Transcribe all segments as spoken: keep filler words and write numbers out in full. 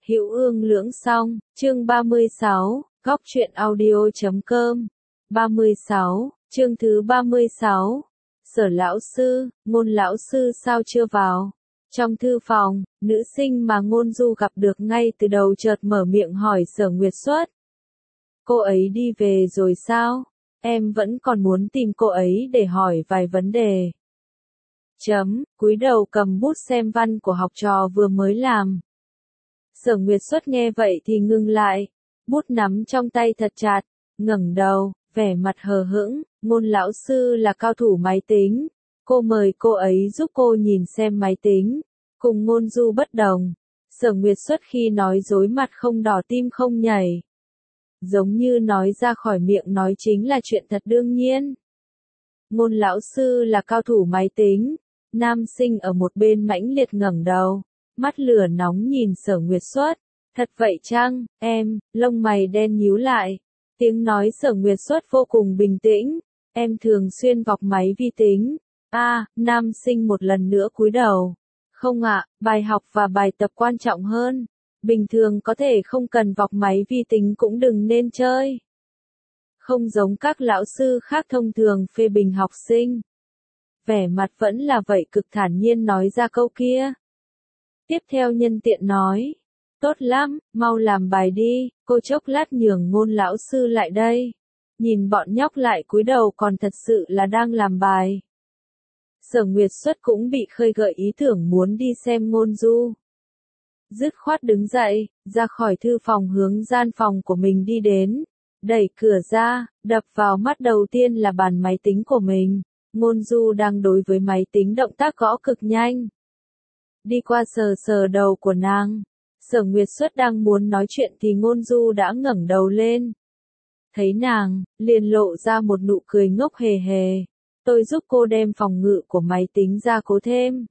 Hữu Ương Lưỡng Song, chương ba mươi sáu, góc truyện audio chấm com. ba mươi sáu, chương thứ ba mươi sáu. Sở lão sư, Ngôn lão sư sao chưa vào? Trong thư phòng, nữ sinh mà Ngôn Du gặp được ngay từ đầu chợt mở miệng hỏi Sở Nguyệt Xuất. Cô ấy đi về rồi sao? Em vẫn còn muốn tìm cô ấy để hỏi vài vấn đề. Chấm, cúi đầu cầm bút xem văn của học trò vừa mới làm. Sở Nguyệt Xuất nghe vậy thì ngưng lại, bút nắm trong tay thật chặt, ngẩng đầu, vẻ mặt hờ hững. Ngôn lão sư là cao thủ máy tính, cô mời cô ấy giúp cô nhìn xem máy tính. Cùng Ngôn Du bất đồng, Sở Nguyệt Xuất khi nói dối mặt không đỏ tim không nhảy. Giống như nói ra khỏi miệng nói chính là chuyện thật đương nhiên. Ngôn lão sư là cao thủ máy tính, nam sinh ở một bên mãnh liệt ngẩng đầu, mắt lửa nóng nhìn Sở Nguyệt Xuất. Thật vậy chăng, em? Lông mày đen nhíu lại. Tiếng nói Sở Nguyệt Xuất vô cùng bình tĩnh. Em thường xuyên vọc máy vi tính. A, à, nam sinh một lần nữa cúi đầu. Không ạ, bài học và bài tập quan trọng hơn. Bình thường có thể không cần vọc máy vi tính cũng đừng nên chơi. Không giống các lão sư khác thông thường phê bình học sinh. Vẻ mặt vẫn là vậy, cực thản nhiên nói ra câu kia. Tiếp theo nhân tiện nói. Tốt lắm, mau làm bài đi, cô chốc lát nhường Ngôn lão sư lại đây. Nhìn bọn nhóc lại cúi đầu còn thật sự là đang làm bài. Sở Nguyệt Xuất cũng bị khơi gợi ý tưởng muốn đi xem Ngôn Du. Dứt khoát đứng dậy, ra khỏi thư phòng hướng gian phòng của mình đi đến. Đẩy cửa ra, đập vào mắt đầu tiên là bàn máy tính của mình. Ngôn Du đang đối với máy tính động tác gõ cực nhanh. Đi qua sờ sờ đầu của nàng. Sở Nguyệt Xuất đang muốn nói chuyện thì Ngôn Du đã ngẩng đầu lên. Thấy nàng, liền lộ ra một nụ cười ngốc hề hề. Tôi giúp cô đem phòng ngự của máy tính ra cố thêm.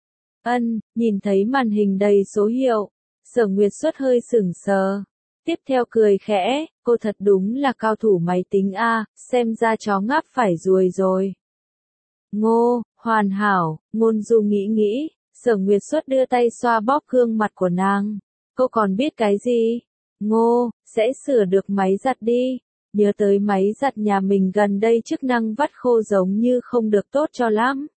Ân, nhìn thấy màn hình đầy số hiệu. Sở Nguyệt Xuất hơi sững sờ. Tiếp theo cười khẽ, cô thật đúng là cao thủ máy tính a, xem ra chó ngáp phải ruồi rồi. Ngô, hoàn hảo, Ngôn Du nghĩ nghĩ. Sở Nguyệt Xuất đưa tay xoa bóp gương mặt của nàng. Cô còn biết cái gì? Ngô, sẽ sửa được máy giặt đi. Nhớ tới máy giặt nhà mình gần đây chức năng vắt khô giống như không được tốt cho lắm.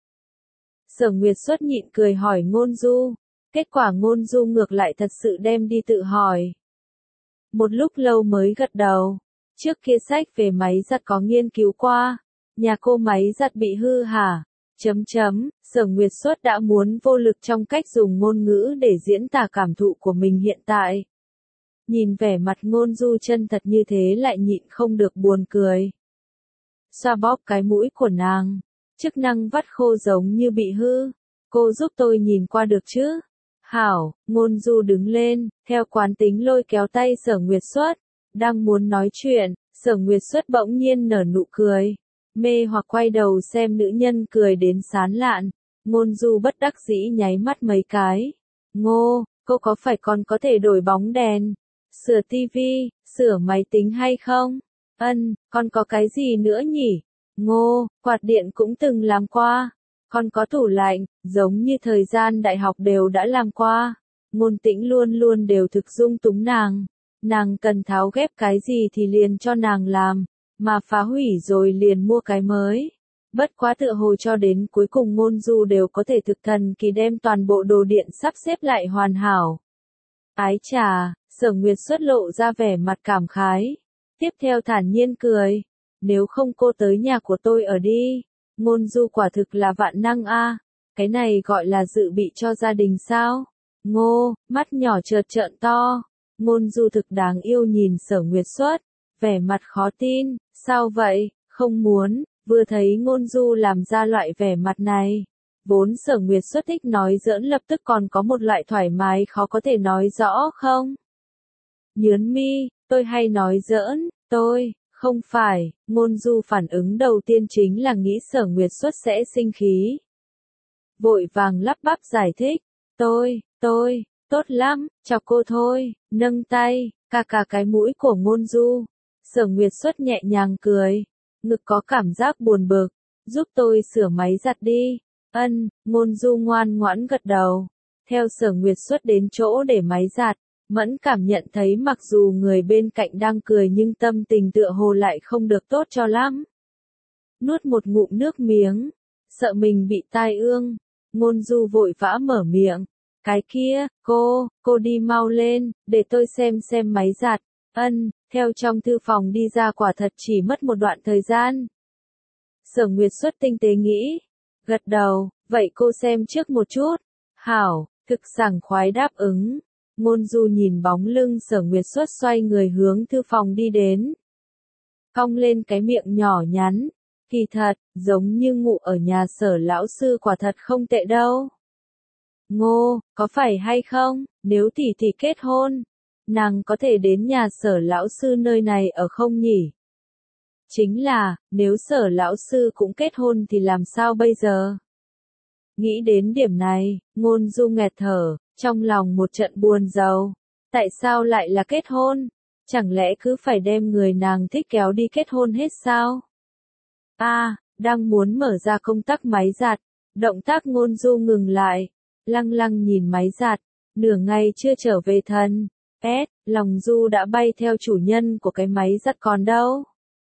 Sở Nguyệt Xuất nhịn cười hỏi Ngôn Du. Kết quả Ngôn Du ngược lại thật sự đem đi tự hỏi. Một lúc lâu mới gật đầu. Trước kia sách về máy giặt có nghiên cứu qua. Nhà cô máy giặt bị hư hả? Chấm chấm, Sở Nguyệt Xuất đã muốn vô lực trong cách dùng ngôn ngữ để diễn tả cảm thụ của mình hiện tại. Nhìn vẻ mặt Ngôn Du chân thật như thế lại nhịn không được buồn cười. Xoa bóp cái mũi của nàng. Chức năng vắt khô giống như bị hư. Cô giúp tôi nhìn qua được chứ? Hảo, Ngôn Du đứng lên, theo quán tính lôi kéo tay Sở Nguyệt Xuất. Đang muốn nói chuyện, Sở Nguyệt Xuất bỗng nhiên nở nụ cười. Mê hoặc quay đầu xem nữ nhân cười đến sán lạn. Ngôn Du bất đắc dĩ nháy mắt mấy cái. Ngô, cô có phải còn có thể đổi bóng đèn, sửa tivi, sửa máy tính hay không? Ân, con có cái gì nữa nhỉ? Ngô, quạt điện cũng từng làm qua. Con có tủ lạnh, giống như thời gian đại học đều đã làm qua. Ngôn Tĩnh luôn luôn đều thực dung túng nàng. Nàng cần tháo ghép cái gì thì liền cho nàng làm. Mà phá hủy rồi liền mua cái mới. Bất quá tựa hồ cho đến cuối cùng Ngôn Du đều có thể thực thần kỳ đem toàn bộ đồ điện sắp xếp lại hoàn hảo. Ái chà, Sở Nguyệt Xuất lộ ra vẻ mặt cảm khái. Tiếp theo thản nhiên cười. Nếu không cô tới nhà của tôi ở đi. Ngôn Du quả thực là vạn năng a. Cái này gọi là dự bị cho gia đình sao? Ngô, mắt nhỏ chợt trợn to. Ngôn Du thực đáng yêu nhìn Sở Nguyệt Xuất. Vẻ mặt khó tin, sao vậy, không muốn, vừa thấy Ngôn Du làm ra loại vẻ mặt này. Vốn Sở Nguyệt Xuất thích nói giỡn lập tức còn có một loại thoải mái khó có thể nói rõ không? Nhớn mi, tôi hay nói giỡn, tôi, không phải, Ngôn Du phản ứng đầu tiên chính là nghĩ Sở Nguyệt Xuất sẽ sinh khí. Vội vàng lắp bắp giải thích, tôi, tôi, tốt lắm, chọc cô thôi, nâng tay, cà cà cái mũi của Ngôn Du. Sở Nguyệt Xuất nhẹ nhàng cười, ngực có cảm giác buồn bực, giúp tôi sửa máy giặt đi. Ân, Ngôn Du ngoan ngoãn gật đầu. Theo Sở Nguyệt Xuất đến chỗ để máy giặt, Mẫn cảm nhận thấy mặc dù người bên cạnh đang cười nhưng tâm tình tựa hồ lại không được tốt cho lắm. Nuốt một ngụm nước miếng, sợ mình bị tai ương, Ngôn Du vội vã mở miệng. Cái kia, cô, cô đi mau lên, để tôi xem xem máy giặt. Ân, theo trong thư phòng đi ra quả thật chỉ mất một đoạn thời gian. Sở Nguyệt Xuất tinh tế nghĩ, gật đầu, vậy cô xem trước một chút. Hảo, thực sảng khoái đáp ứng. Ngôn Du nhìn bóng lưng Sở Nguyệt Xuất xoay người hướng thư phòng đi đến. Cong lên cái miệng nhỏ nhắn, kỳ thật, giống như ngủ ở nhà Sở lão sư quả thật không tệ đâu. Ngô, có phải hay không, nếu tỷ tỷ kết hôn, nàng có thể đến nhà Sở lão sư nơi này ở không nhỉ? Chính là, nếu Sở lão sư cũng kết hôn thì làm sao bây giờ? Nghĩ đến điểm này, Ngôn Du nghẹt thở, trong lòng một trận buồn rầu. Tại sao lại là kết hôn? Chẳng lẽ cứ phải đem người nàng thích kéo đi kết hôn hết sao? A, à, đang muốn mở ra công tắc máy giặt, động tác Ngôn Du ngừng lại, lăng lăng nhìn máy giặt, nửa ngày chưa trở về thần. S, lòng Du đã bay theo chủ nhân của cái máy giặt còn đâu.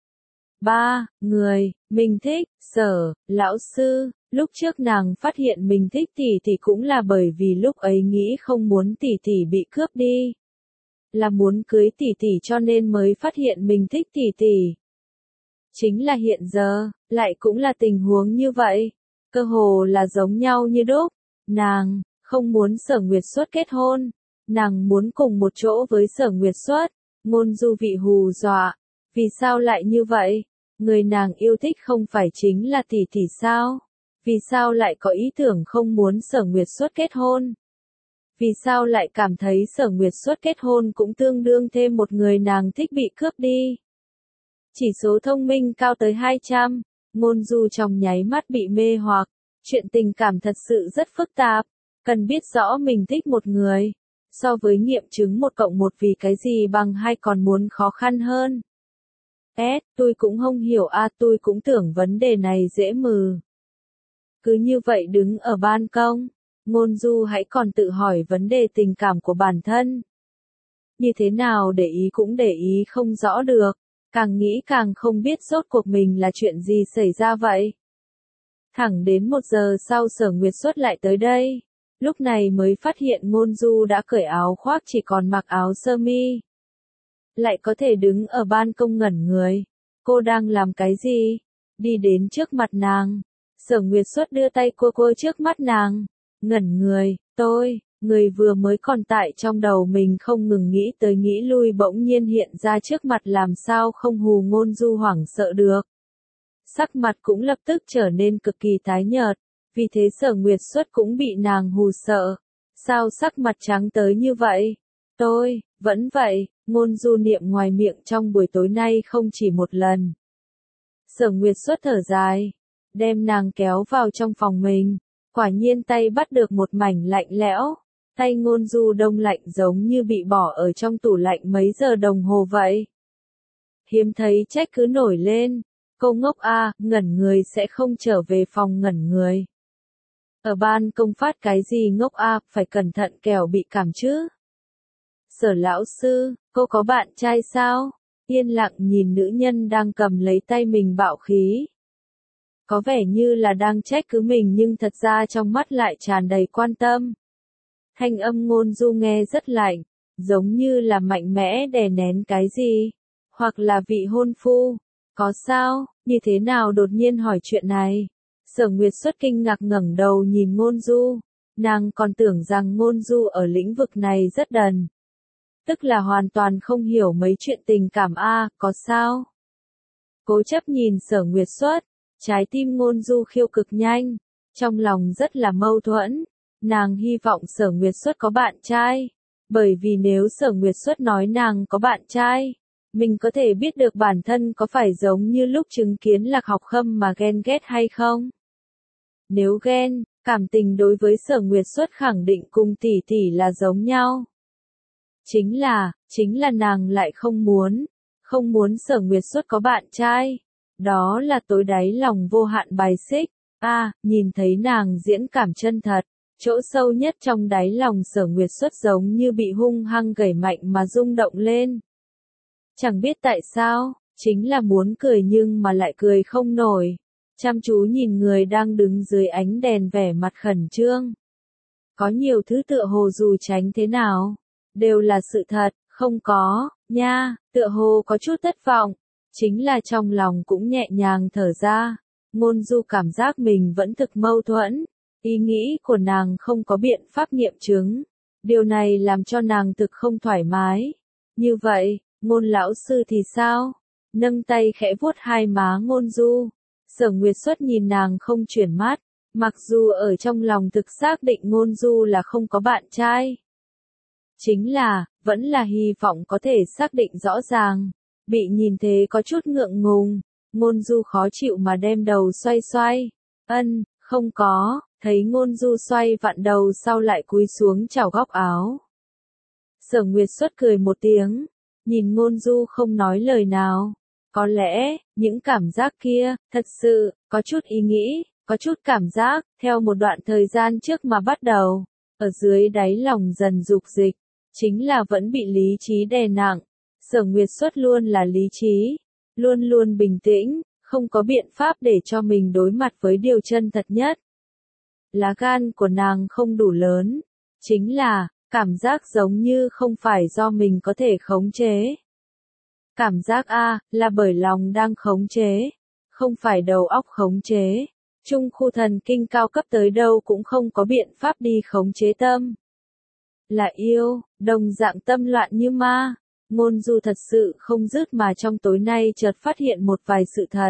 Ba, người, mình thích, Sở, lão sư, lúc trước nàng phát hiện mình thích tỷ tỷ cũng là bởi vì lúc ấy nghĩ không muốn tỷ tỷ bị cướp đi. Là muốn cưới tỷ tỷ cho nên mới phát hiện mình thích tỷ tỷ. Chính là hiện giờ, lại cũng là tình huống như vậy, cơ hồ là giống nhau như đúc. Nàng, không muốn Sở Nguyệt Xuất kết hôn, nàng muốn cùng một chỗ với Sở Nguyệt Xuất. Ngôn Du bị hù dọa, vì sao lại như vậy? Người nàng yêu thích không phải chính là tỷ tỷ sao? Vì sao lại có ý tưởng không muốn Sở Nguyệt Xuất kết hôn? Vì sao lại cảm thấy Sở Nguyệt Xuất kết hôn cũng tương đương thêm một người nàng thích bị cướp đi? Chỉ số thông minh cao tới hai trăm, Ngôn Du trong nháy mắt bị mê hoặc, chuyện tình cảm thật sự rất phức tạp, cần biết rõ mình thích một người, so với nghiệm chứng một cộng một vì cái gì bằng hai còn muốn khó khăn hơn. S, tôi cũng không hiểu a, à, tôi cũng tưởng vấn đề này dễ mừ. Cứ như vậy đứng ở ban công, Ngôn Du hãy còn tự hỏi vấn đề tình cảm của bản thân. Như thế nào để ý cũng để ý không rõ được, càng nghĩ càng không biết rốt cuộc mình là chuyện gì xảy ra vậy. Thẳng đến một giờ sau Sở Nguyệt Xuất lại tới đây, lúc này mới phát hiện Ngôn Du đã cởi áo khoác chỉ còn mặc áo sơ mi. Lại có thể đứng ở ban công ngẩn người. Cô đang làm cái gì? Đi đến trước mặt nàng. Sở Nguyệt Xuất đưa tay cua cua trước mắt nàng. Ngẩn người, tôi, người vừa mới còn tại trong đầu mình không ngừng nghĩ tới nghĩ lui bỗng nhiên hiện ra trước mặt làm sao không hù Ngôn Du hoảng sợ được. Sắc mặt cũng lập tức trở nên cực kỳ tái nhợt, vì thế Sở Nguyệt Xuất cũng bị nàng hù sợ. Sao sắc mặt trắng tới như vậy? Tôi, vẫn vậy, Ngôn Du niệm ngoài miệng trong buổi tối nay không chỉ một lần. Sở Nguyệt Xuất thở dài, đem nàng kéo vào trong phòng mình, quả nhiên tay bắt được một mảnh lạnh lẽo, tay Ngôn Du đông lạnh giống như bị bỏ ở trong tủ lạnh mấy giờ đồng hồ vậy. Hiếm thấy trách cứ nổi lên, cô ngốc a, à, ngẩn người sẽ không trở về phòng ngẩn người. Ở ban công phát cái gì ngốc a, à, phải cẩn thận kẻo bị cảm chứ. Sở lão sư, cô có bạn trai sao? Yên lặng nhìn nữ nhân đang cầm lấy tay mình bạo khí. Có vẻ như là đang trách cứ mình nhưng thật ra trong mắt lại tràn đầy quan tâm. Thanh âm Ngôn Du nghe rất lạnh, giống như là mạnh mẽ đè nén cái gì, hoặc là vị hôn phu. Có sao, như thế nào đột nhiên hỏi chuyện này? Sở Nguyệt Xuất kinh ngạc ngẩng đầu nhìn Ngôn Du, nàng còn tưởng rằng Ngôn Du ở lĩnh vực này rất đần. Tức là hoàn toàn không hiểu mấy chuyện tình cảm a, à, có sao? Cố chấp nhìn Sở Nguyệt Xuất, trái tim Ngôn Du khiêu cực nhanh, trong lòng rất là mâu thuẫn, nàng hy vọng Sở Nguyệt Xuất có bạn trai, bởi vì nếu Sở Nguyệt Xuất nói nàng có bạn trai, mình có thể biết được bản thân có phải giống như lúc chứng kiến Lạc Học Khâm mà ghen ghét hay không. Nếu ghen, cảm tình đối với Sở Nguyệt Xuất khẳng định cùng tỷ tỷ là giống nhau. Chính là, chính là nàng lại không muốn, không muốn Sở Nguyệt Xuất có bạn trai. Đó là tối đáy lòng vô hạn bài xích. A, à, nhìn thấy nàng diễn cảm chân thật, Chỗ sâu nhất trong đáy lòng Sở Nguyệt Xuất giống như bị hung hăng gẩy mạnh mà rung động lên. Chẳng biết tại sao, chính là muốn cười nhưng mà lại cười không nổi. Chăm chú nhìn người đang đứng dưới ánh đèn vẻ mặt khẩn trương. Có nhiều thứ tựa hồ dù tránh thế nào, đều là sự thật, không có, nha, tựa hồ có chút thất vọng. Chính là trong lòng cũng nhẹ nhàng thở ra. Ngôn Du cảm giác mình vẫn thực mâu thuẫn. Ý nghĩ của nàng không có biện pháp nghiệm chứng. Điều này làm cho nàng thực không thoải mái. Như vậy, Ngôn lão sư thì sao? Nâng tay khẽ vuốt hai má Ngôn Du. Sở Nguyệt Xuất nhìn nàng không chuyển mắt. Mặc dù ở trong lòng thực xác định Ngôn Du là không có bạn trai. Chính là, vẫn là hy vọng có thể xác định rõ ràng. Bị nhìn thế có chút ngượng ngùng. Ngôn Du khó chịu mà đem đầu xoay xoay. Ân, không có. Thấy Ngôn Du xoay vặn đầu sau lại cúi xuống chào góc áo. Sở Nguyệt Xuất cười một tiếng. Nhìn Ngôn Du không nói lời nào. Có lẽ, những cảm giác kia, thật sự, có chút ý nghĩ, có chút cảm giác, theo một đoạn thời gian trước mà bắt đầu. Ở dưới đáy lòng dần dục dịch. Chính là vẫn bị lý trí đè nặng. Sở Nguyệt Xuất luôn là lý trí. Luôn luôn bình tĩnh, không có biện pháp để cho mình đối mặt với điều chân thật nhất. Lá gan của nàng không đủ lớn. Chính là, cảm giác giống như không phải do mình có thể khống chế. Cảm giác A, là bởi lòng đang khống chế. Không phải đầu óc khống chế. Trung khu thần kinh cao cấp tới đâu cũng không có biện pháp đi khống chế tâm. Là yêu, đồng dạng tâm loạn như ma. Ngôn Du thật sự không dứt mà trong tối nay chợt phát hiện một vài sự thật.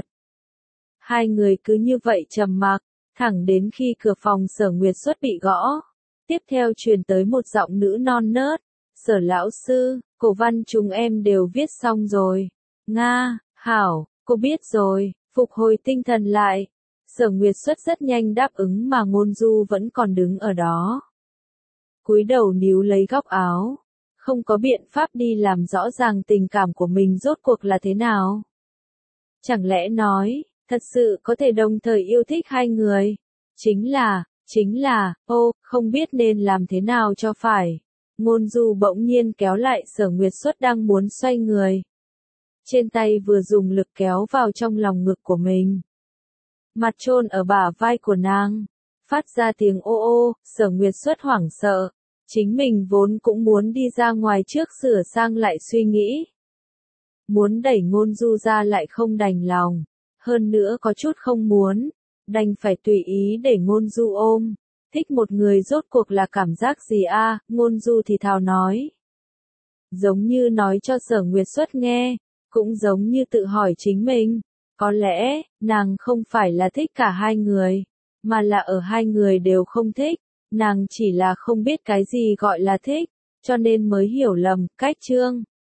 Hai người cứ như vậy trầm mặc, thẳng đến khi cửa phòng Sở Nguyệt Xuất bị gõ. Tiếp theo truyền tới một giọng nữ non nớt. Sở lão sư, cổ văn chúng em đều viết xong rồi. Nga, hảo, cô biết rồi, phục hồi tinh thần lại. Sở Nguyệt Xuất rất nhanh đáp ứng mà Ngôn Du vẫn còn đứng ở đó. Cúi đầu níu lấy góc áo. Không có biện pháp đi làm rõ ràng tình cảm của mình rốt cuộc là thế nào. Chẳng lẽ nói, thật sự có thể đồng thời yêu thích hai người. Chính là, chính là, ô, không biết nên làm thế nào cho phải. Ngôn Du bỗng nhiên kéo lại Sở Nguyệt Xuất đang muốn xoay người. Trên tay vừa dùng lực kéo vào trong lòng ngực của mình. Mặt chôn ở bả vai của nàng. Phát ra tiếng ô ô, Sở Nguyệt Xuất hoảng sợ. Chính mình vốn cũng muốn đi ra ngoài trước sửa sang lại suy nghĩ. Muốn đẩy Ngôn Du ra lại không đành lòng. Hơn nữa có chút không muốn. Đành phải tùy ý để Ngôn Du ôm. Thích một người rốt cuộc là cảm giác gì a? Ngôn Du thì thào nói. Giống như nói cho Sở Nguyệt Xuất nghe. Cũng giống như tự hỏi chính mình. Có lẽ, nàng không phải là thích cả hai người. Mà là ở hai người đều không thích. Nàng chỉ là không biết cái gì gọi là thích. Cho nên mới hiểu lầm, cách chương.